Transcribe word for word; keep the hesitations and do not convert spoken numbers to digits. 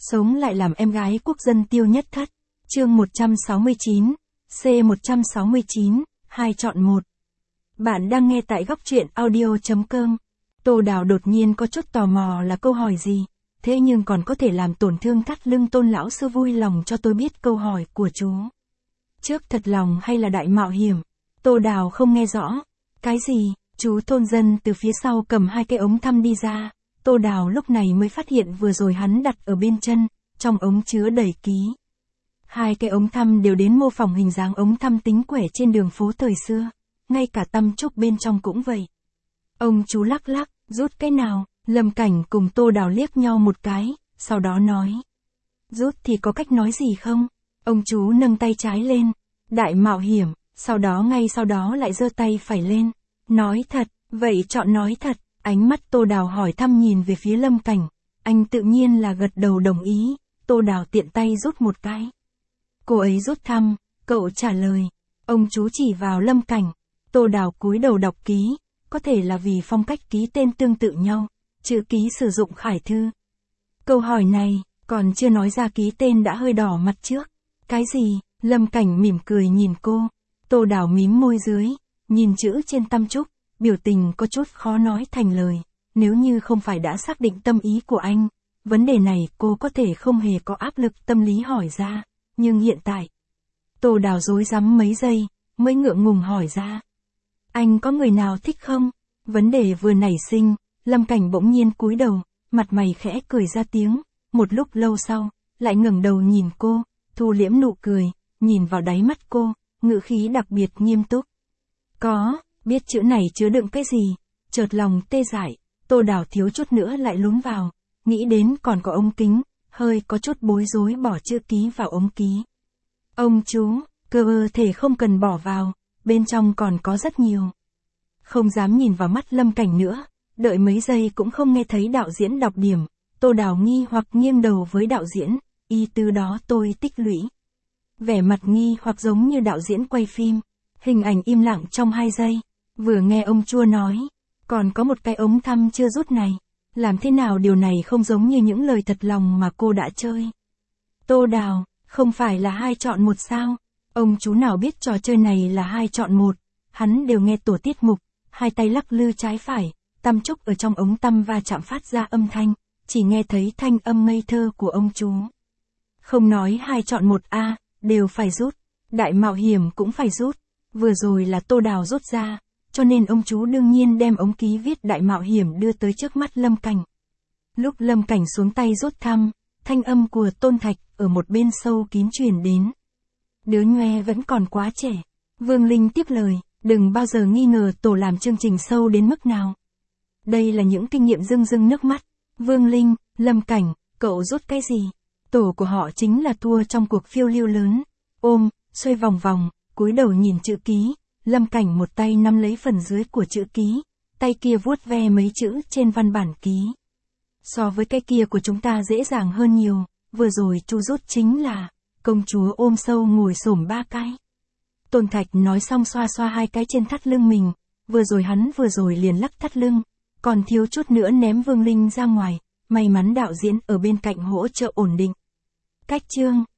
sống lại làm em gái quốc dân Tiêu Nhất Thất. Chương một trăm sáu mươi chín, C một trăm sáu mươi chín, hai chọn một. Bạn đang nghe tại góc truyện audio chấm com. Tô Đào đột nhiên có chút tò mò là câu hỏi gì, thế nhưng còn có thể làm tổn thương thắt lưng Tôn lão sư vui lòng cho tôi biết câu hỏi của chú. Trước thật lòng hay là đại mạo hiểm? Tô Đào không nghe rõ. Cái gì? Chú thôn dân từ phía sau cầm hai cái ống thăm đi ra. Tô Đào lúc này mới phát hiện vừa rồi hắn đặt ở bên chân, trong ống chứa đầy ký. Hai cái ống thăm đều đến mô phỏng hình dáng ống thăm tính quẻ trên đường phố thời xưa, ngay cả tăm trúc bên trong cũng vậy. Ông chú lắc lắc, rút cái nào? Lâm Cảnh cùng Tô Đào liếc nhau một cái, sau đó nói. Rút thì có cách nói gì không? Ông chú nâng tay trái lên, đại mạo hiểm, sau đó ngay sau đó lại giơ tay phải lên. Nói thật, vậy chọn nói thật. Ánh mắt Tô Đào hỏi thăm nhìn về phía Lâm Cảnh, anh tự nhiên là gật đầu đồng ý. Tô Đào tiện tay rút một cái. Cô ấy rút thăm, cậu trả lời. Ông chú chỉ vào Lâm Cảnh. Tô Đào cúi đầu đọc ký, có thể là vì phong cách ký tên tương tự nhau, chữ ký sử dụng khải thư. Câu hỏi này, còn chưa nói ra ký tên đã hơi đỏ mặt trước. Cái gì? Lâm Cảnh mỉm cười nhìn cô. Tô Đào mím môi dưới, nhìn chữ trên tăm trúc, biểu tình có chút khó nói thành lời. Nếu như không phải đã xác định tâm ý của anh, vấn đề này cô có thể không hề có áp lực tâm lý hỏi ra. Nhưng hiện tại, Tô Đào rối rắm mấy giây, mới ngượng ngùng hỏi ra. Anh có người nào thích không? Vấn đề vừa nảy sinh, Lâm Cảnh bỗng nhiên cúi đầu, mặt mày khẽ cười ra tiếng. Một lúc lâu sau, lại ngẩng đầu nhìn cô, thu liễm nụ cười, nhìn vào đáy mắt cô, ngữ khí đặc biệt nghiêm túc. Có, biết chữ này chứa đựng cái gì? Chợt lòng tê dại, Tô Đào thiếu chút nữa lại lún vào, nghĩ đến còn có ống kính, hơi có chút bối rối bỏ chữ ký vào ống ký. Ông chú, cơ thể không cần bỏ vào, bên trong còn có rất nhiều. Không dám nhìn vào mắt Lâm Cảnh nữa, đợi mấy giây cũng không nghe thấy đạo diễn đọc điểm. Tô Đào nghi hoặc nghiêng đầu với đạo diễn, y từ đó tôi tích lũy. Vẻ mặt nghi hoặc giống như đạo diễn quay phim, hình ảnh im lặng trong hai giây, vừa nghe ông chua nói, còn có một cái ống thăm chưa rút này, làm thế nào điều này không giống như những lời thật lòng mà cô đã chơi. Tô Đào, không phải là hai chọn một sao? Ông chú nào biết trò chơi này là hai chọn một, hắn đều nghe tổ tiết mục, hai tay lắc lư trái phải, tăm trúc ở trong ống tăm va chạm phát ra âm thanh, chỉ nghe thấy thanh âm ngây thơ của ông chú. Không nói hai chọn một a, đều phải rút, đại mạo hiểm cũng phải rút, vừa rồi là Tô Đào rút ra, cho nên ông chú đương nhiên đem ống ký viết đại mạo hiểm đưa tới trước mắt Lâm Cảnh. Lúc Lâm Cảnh xuống tay rút thăm, thanh âm của Tôn Thạch ở một bên sâu kín truyền đến. Đứa nhoe vẫn còn quá trẻ. Vương Linh tiếp lời, đừng bao giờ nghi ngờ tổ làm chương trình sâu đến mức nào. Đây là những kinh nghiệm rưng rưng nước mắt. Vương Linh, Lâm Cảnh, cậu rút cái gì? Tổ của họ chính là thua trong cuộc phiêu lưu lớn. Ôm, xoay vòng vòng, cúi đầu nhìn chữ ký. Lâm Cảnh một tay nắm lấy phần dưới của chữ ký, tay kia vuốt ve mấy chữ trên văn bản ký. So với cái kia của chúng ta dễ dàng hơn nhiều, vừa rồi chú rút chính là, công chúa ôm sâu ngồi xổm ba cái. Tôn Thạch nói xong xoa xoa hai cái trên thắt lưng mình, vừa rồi hắn vừa rồi liền lắc thắt lưng, còn thiếu chút nữa ném Vương Linh ra ngoài, may mắn đạo diễn ở bên cạnh hỗ trợ ổn định. Cách chương.